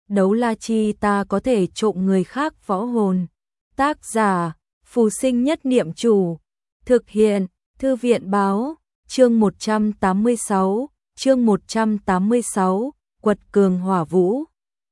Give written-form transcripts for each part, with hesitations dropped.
đấu la chi ta có thể trộm người khác võ hồn. Tác giả, Phù Sinh Nhất Niệm Chủ. Thực hiện, Thư viện Báo. Chương 186, Quật Cường Hỏa Vũ.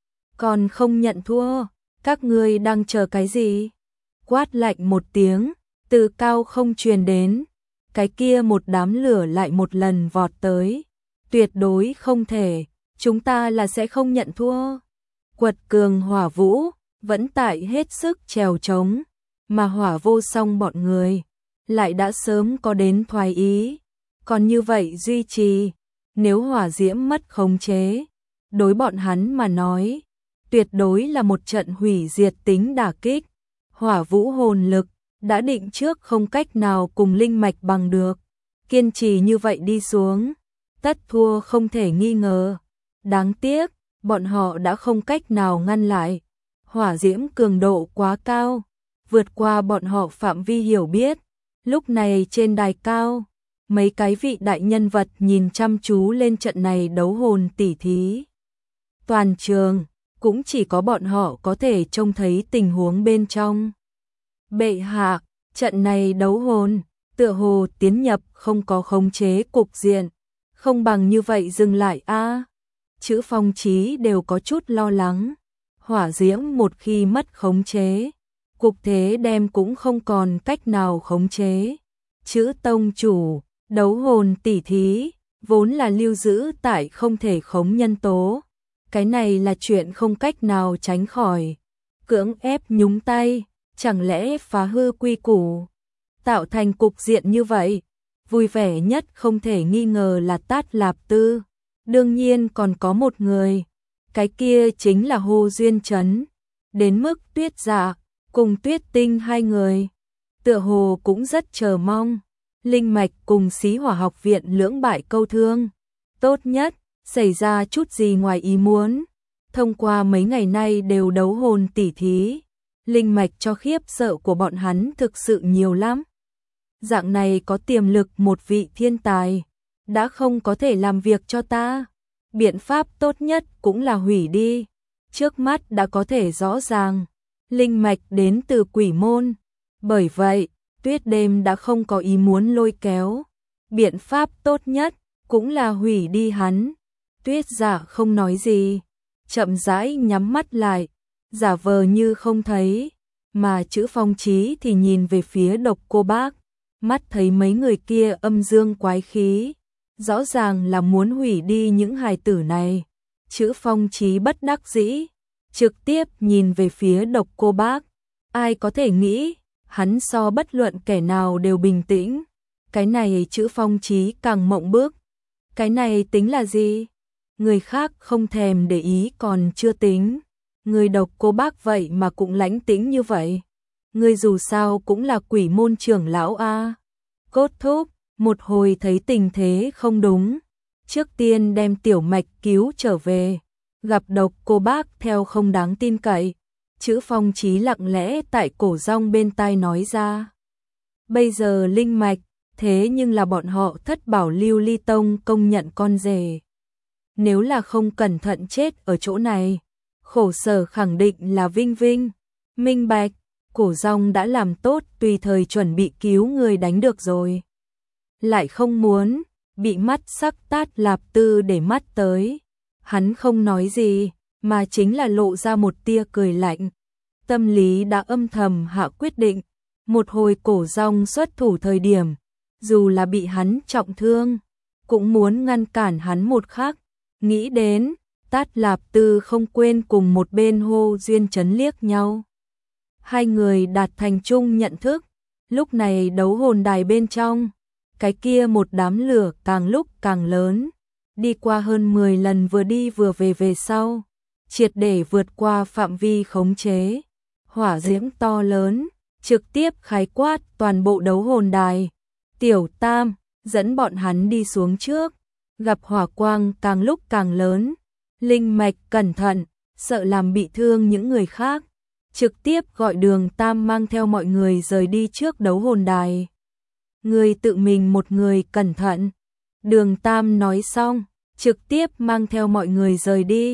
Còn không nhận thua, các ngươi đang chờ cái gì? Quát lạnh một tiếng, từ cao không truyền đến. Cái kia một đám lửa lại một lần vọt tới. Tuyệt đối không thể, chúng ta là sẽ không nhận thua. Quật Cường Hỏa Vũ vẫn tại hết sức trèo trống, mà Hỏa Vô Song bọn người lại đã sớm có đến thoái ý. Còn như vậy duy trì, nếu hỏa diễm mất khống chế, đối bọn hắn mà nói, tuyệt đối là một trận hủy diệt tính đả kích. Hỏa vũ hồn lực đã định trước không cách nào cùng linh mạch bằng được, kiên trì như vậy đi xuống, tất thua không thể nghi ngờ. Đáng tiếc, bọn họ đã không cách nào ngăn lại. Hỏa diễm cường độ quá cao, vượt qua bọn họ phạm vi hiểu biết. Lúc này trên đài cao, mấy cái vị đại nhân vật nhìn chăm chú lên trận này đấu hồn tỉ thí. Toàn trường, cũng chỉ có bọn họ có thể trông thấy tình huống bên trong. Bệ hạ, trận này đấu hồn, tựa hồ tiến nhập không có khống chế cục diện, không bằng như vậy dừng lại a. Chữ Phong Chí đều có chút lo lắng. Hỏa diễm một khi mất khống chế, cục thế đem cũng không còn cách nào khống chế. Chữ tông chủ, đấu hồn tỉ thí, vốn là lưu giữ tại không thể khống nhân tố. Cái này là chuyện không cách nào tránh khỏi. Cưỡng ép nhúng tay, chẳng lẽ phá hư quy củ, tạo thành cục diện như vậy. Vui vẻ nhất không thể nghi ngờ là Tát Lạp Tư. Đương nhiên còn có một người, cái kia chính là Hồ Duyên Chấn. Đến mức Tuyết Dạ cùng Tuyết Tinh hai người, tựa hồ cũng rất chờ mong. Linh mạch cùng Xí Hỏa học viện lưỡng bại câu thương. Tốt nhất, xảy ra chút gì ngoài ý muốn. Thông qua mấy ngày nay đều đấu hồn tỉ thí, linh mạch cho khiếp sợ của bọn hắn thực sự nhiều lắm. Dạng này có tiềm lực một vị thiên tài, đã không có thể làm việc cho ta. Biện pháp tốt nhất cũng là hủy đi. Trước mắt đã có thể rõ ràng, linh mạch đến từ quỷ môn. Bởi vậy, Tuyết Đêm đã không có ý muốn lôi kéo. Biện pháp tốt nhất cũng là hủy đi hắn. Tuyết Dạ không nói gì, chậm rãi nhắm mắt lại, giả vờ như không thấy, mà chữ Phong Chí thì nhìn về phía Độc Cô Bác, mắt thấy mấy người kia âm dương quái khí, rõ ràng là muốn hủy đi những hài tử này. Chữ Phong Chí bất đắc dĩ, trực tiếp nhìn về phía Độc Cô Bác. Ai có thể nghĩ, hắn so bất luận kẻ nào đều bình tĩnh. Cái này chữ Phong Chí càng mộng bức. Cái này tính là gì? Người khác không thèm để ý còn chưa tính. Người Độc Cô Bác vậy mà cũng lãnh tĩnh như vậy. Người dù sao cũng là quỷ môn trưởng lão a. Cốt thúc, một hồi thấy tình thế không đúng, trước tiên đem Tiểu Mạch cứu trở về. Gặp Độc Cô Bác theo không đáng tin cậy, chữ Phong Chí lặng lẽ tại cổ rong bên tai nói ra. Bây giờ linh mạch, thế nhưng là bọn họ Thất Bảo Lưu Ly Tông công nhận con rể. Nếu là không cẩn thận chết ở chỗ này, khổ sở khẳng định là Vinh Vinh. Minh bạch, cổ rong đã làm tốt tùy thời chuẩn bị cứu người đánh được rồi. Lại không muốn, bị mắt sắc Tát Lạp Tư để mắt tới. Hắn không nói gì, mà chính là lộ ra một tia cười lạnh. Tâm lý đã âm thầm hạ quyết định, một hồi cổ rong xuất thủ thời điểm, dù là bị hắn trọng thương, cũng muốn ngăn cản hắn một khắc. Nghĩ đến, Tát Lạp Tư không quên cùng một bên Hồ Duyên Chấn liếc nhau. Hai người đạt thành chung nhận thức, lúc này đấu hồn đài bên trong, cái kia một đám lửa càng lúc càng lớn, đi qua hơn 10 lần vừa đi vừa về sau, triệt để vượt qua phạm vi khống chế. Hỏa diễm to lớn, trực tiếp khái quát toàn bộ đấu hồn đài. Tiểu Tam dẫn bọn hắn đi xuống trước, gặp hỏa quang càng lúc càng lớn. Linh mạch cẩn thận, sợ làm bị thương những người khác. Trực tiếp gọi Đường Tam mang theo mọi người rời đi trước đấu hồn đài. Người tự mình một người cẩn thận. Đường Tam nói xong, trực tiếp mang theo mọi người rời đi.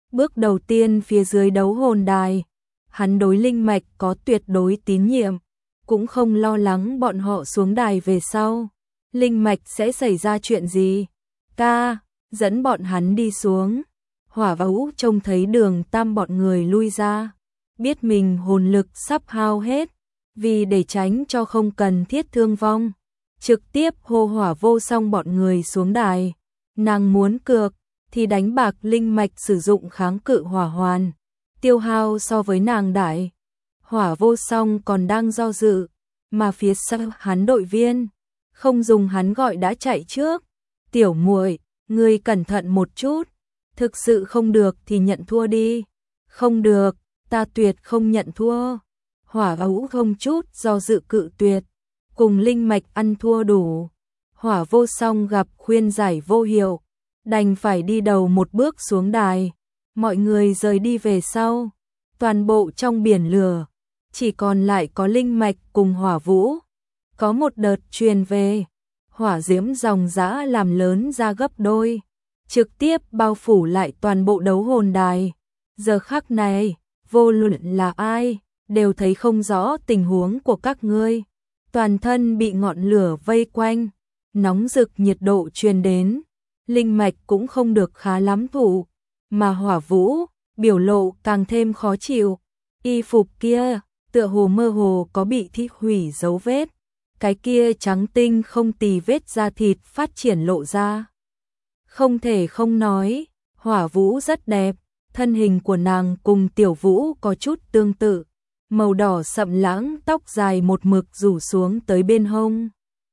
Bước đầu tiên phía dưới đấu hồn đài, hắn đối linh mạch có tuyệt đối tín nhiệm, cũng không lo lắng bọn họ xuống đài về sau. Linh mạch sẽ xảy ra chuyện gì? Ca, dẫn bọn hắn đi xuống. Hỏa Vũ trông thấy Đường Tam bọn người lui ra, biết mình hồn lực sắp hao hết, vì để tránh cho không cần thiết thương vong, trực tiếp hô Hỏa Vô Song bọn người xuống đài. Nàng muốn cược thì đánh bạc linh mạch sử dụng kháng cự hỏa hoàn, tiêu hao so với nàng đại. Hỏa Vô Song còn đang do dự, mà phía sau hắn đội viên không dùng hắn gọi đã chạy trước. Tiểu muội, ngươi cẩn thận một chút, thực sự không được thì nhận thua đi. Không được, ta tuyệt không nhận thua. Hỏa Vũ không chút do dự cự tuyệt, cùng linh mạch ăn thua đủ. Hỏa Vô Song gặp khuyên giải vô hiệu, đành phải đi đầu một bước xuống đài. Mọi người rời đi về sau, toàn bộ trong biển lửa, chỉ còn lại có linh mạch cùng Hỏa Vũ. Có một đợt truyền về, hỏa diễm dòng dã làm lớn ra gấp đôi, trực tiếp bao phủ lại toàn bộ đấu hồn đài. Giờ khắc này, vô luận là ai, đều thấy không rõ tình huống của các ngươi. Toàn thân bị ngọn lửa vây quanh, nóng rực nhiệt độ truyền đến, linh mạch cũng không được khá lắm thụ, mà Hỏa Vũ, biểu lộ càng thêm khó chịu. Y phục kia, tựa hồ mơ hồ có bị thi hủy dấu vết, cái kia trắng tinh không tì vết da thịt phát triển lộ ra. Không thể không nói, Hỏa Vũ rất đẹp, thân hình của nàng cùng Tiểu Vũ có chút tương tự, màu đỏ sậm lãng tóc dài một mực rủ xuống tới bên hông.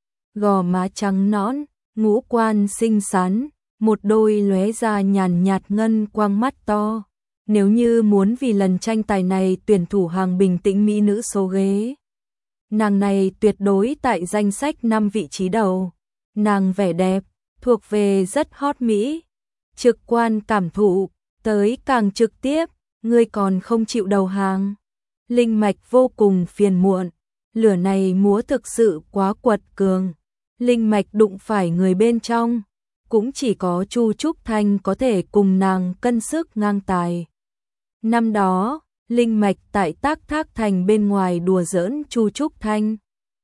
Gò má trắng nõn, ngũ quan xinh xắn, một đôi lóe ra nhàn nhạt ngân quang mắt to. Nếu như muốn vì lần tranh tài này tuyển thủ hàng bình tĩnh mỹ nữ số ghế, nàng này tuyệt đối tại danh sách 5 vị trí đầu. Nàng vẻ đẹp, thuộc về rất hot mỹ. Trực quan cảm thụ, tới càng trực tiếp, ngươi còn không chịu đầu hàng. Linh mạch vô cùng phiền muộn, lửa này múa thực sự quá quật cường. Linh mạch đụng phải người bên trong, cũng chỉ có Chu Trúc Thanh có thể cùng nàng cân sức ngang tài. Năm đó, linh mạch tại Tác Thác Thành bên ngoài đùa giỡn Chu Trúc Thanh.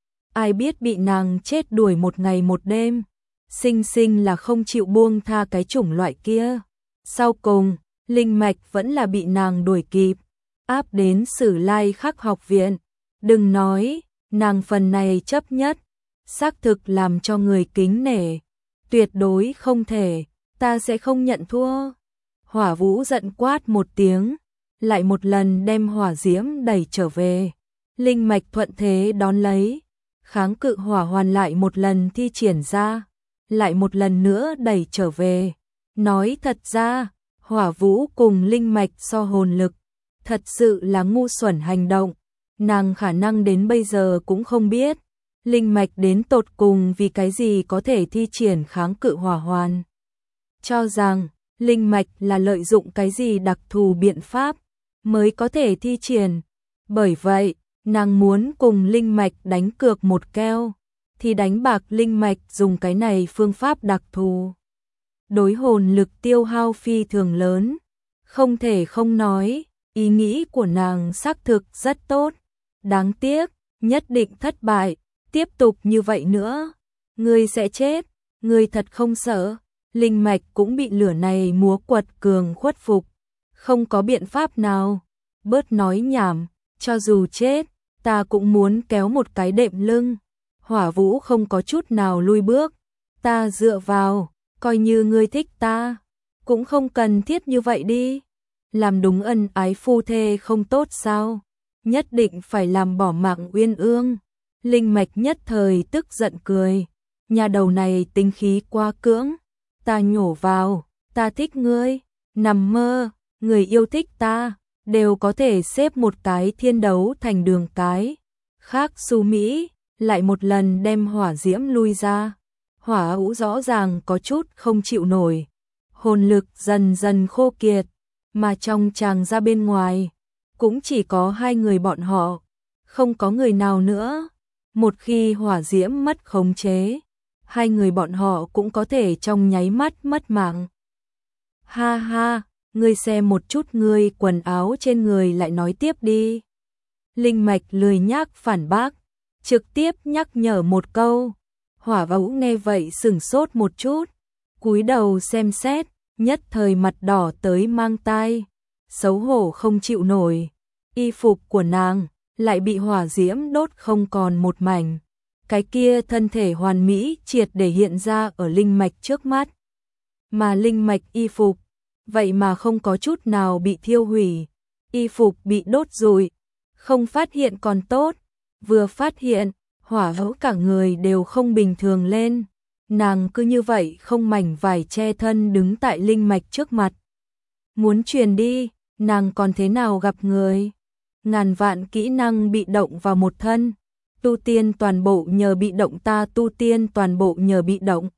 Ai biết bị nàng chết đuổi một ngày một đêm, sinh sinh là không chịu buông tha cái chủng loại kia. Sau cùng, linh mạch vẫn là bị nàng đuổi kịp, áp đến Sử Lai Khắc học viện. Đừng nói, nàng phần này chấp nhất, xác thực làm cho người kính nể. Tuyệt đối không thể, ta sẽ không nhận thua. Hỏa Vũ giận quát một tiếng, lại một lần đem hỏa diễm đẩy trở về. Linh mạch thuận thế đón lấy, kháng cự hỏa hoàn lại một lần thi triển ra, lại một lần nữa đẩy trở về. Nói thật ra, Hỏa Vũ cùng linh mạch so hồn lực, thật sự là ngu xuẩn hành động. Nàng khả năng đến bây giờ cũng không biết, linh mạch đến tột cùng vì cái gì có thể thi triển kháng cự hỏa hoàn. Cho rằng, linh mạch là lợi dụng cái gì đặc thù biện pháp mới có thể thi triển. Bởi vậy, nàng muốn cùng linh mạch đánh cược một keo, thì đánh bạc linh mạch dùng cái này phương pháp đặc thù. Đối hồn lực tiêu hao phi thường lớn, không thể không nói, ý nghĩ của nàng xác thực rất tốt. Đáng tiếc, nhất định thất bại, tiếp tục như vậy nữa, ngươi sẽ chết, ngươi thật không sợ. Linh mạch cũng bị lửa này múa quật cường khuất phục, không có biện pháp nào. Bớt nói nhảm, cho dù chết, ta cũng muốn kéo một cái đệm lưng. Hỏa Vũ không có chút nào lui bước, ta dựa vào, coi như ngươi thích ta, cũng không cần thiết như vậy đi. Làm đúng ân ái phu thê không tốt sao? Nhất định phải làm bỏ mạng uyên ương. Linh mạch nhất thời tức giận cười, nhà đầu này tính khí quá cưỡng. Ta nhổ vào, ta thích ngươi, nằm mơ, người yêu thích ta, đều có thể xếp một cái thiên đấu thành đường cái. Khác Su Mỹ, lại một lần đem hỏa diễm lui ra. Hỏa Vũ rõ ràng có chút không chịu nổi, hồn lực dần dần khô kiệt, mà trong tràng ra bên ngoài, cũng chỉ có hai người bọn họ, không có người nào nữa. Một khi hỏa diễm mất khống chế, hai người bọn họ cũng có thể trong nháy mắt mất mạng. Ha ha, ngươi xem một chút ngươi quần áo trên người lại nói tiếp đi. Linh mạch lười nhác phản bác, trực tiếp nhắc nhở một câu. Hỏa Vũ nghe vậy sửng sốt một chút, cúi đầu xem xét, nhất thời mặt đỏ tới mang tai, xấu hổ không chịu nổi. Y phục của nàng lại bị hỏa diễm đốt không còn một mảnh. Cái kia thân thể hoàn mỹ triệt để hiện ra ở linh mạch trước mắt. Mà linh mạch y phục, vậy mà không có chút nào bị thiêu hủy. Y phục bị đốt rụi, không phát hiện còn tốt, vừa phát hiện, Hỏa Vũ cả người đều không bình thường lên. Nàng cứ như vậy không mảnh vải che thân đứng tại linh mạch trước mặt. Muốn truyền đi, nàng còn thế nào gặp người? Ngàn vạn kỹ năng bị động vào một thân, tu tiên toàn bộ nhờ bị động, ta tu tiên toàn bộ nhờ bị động.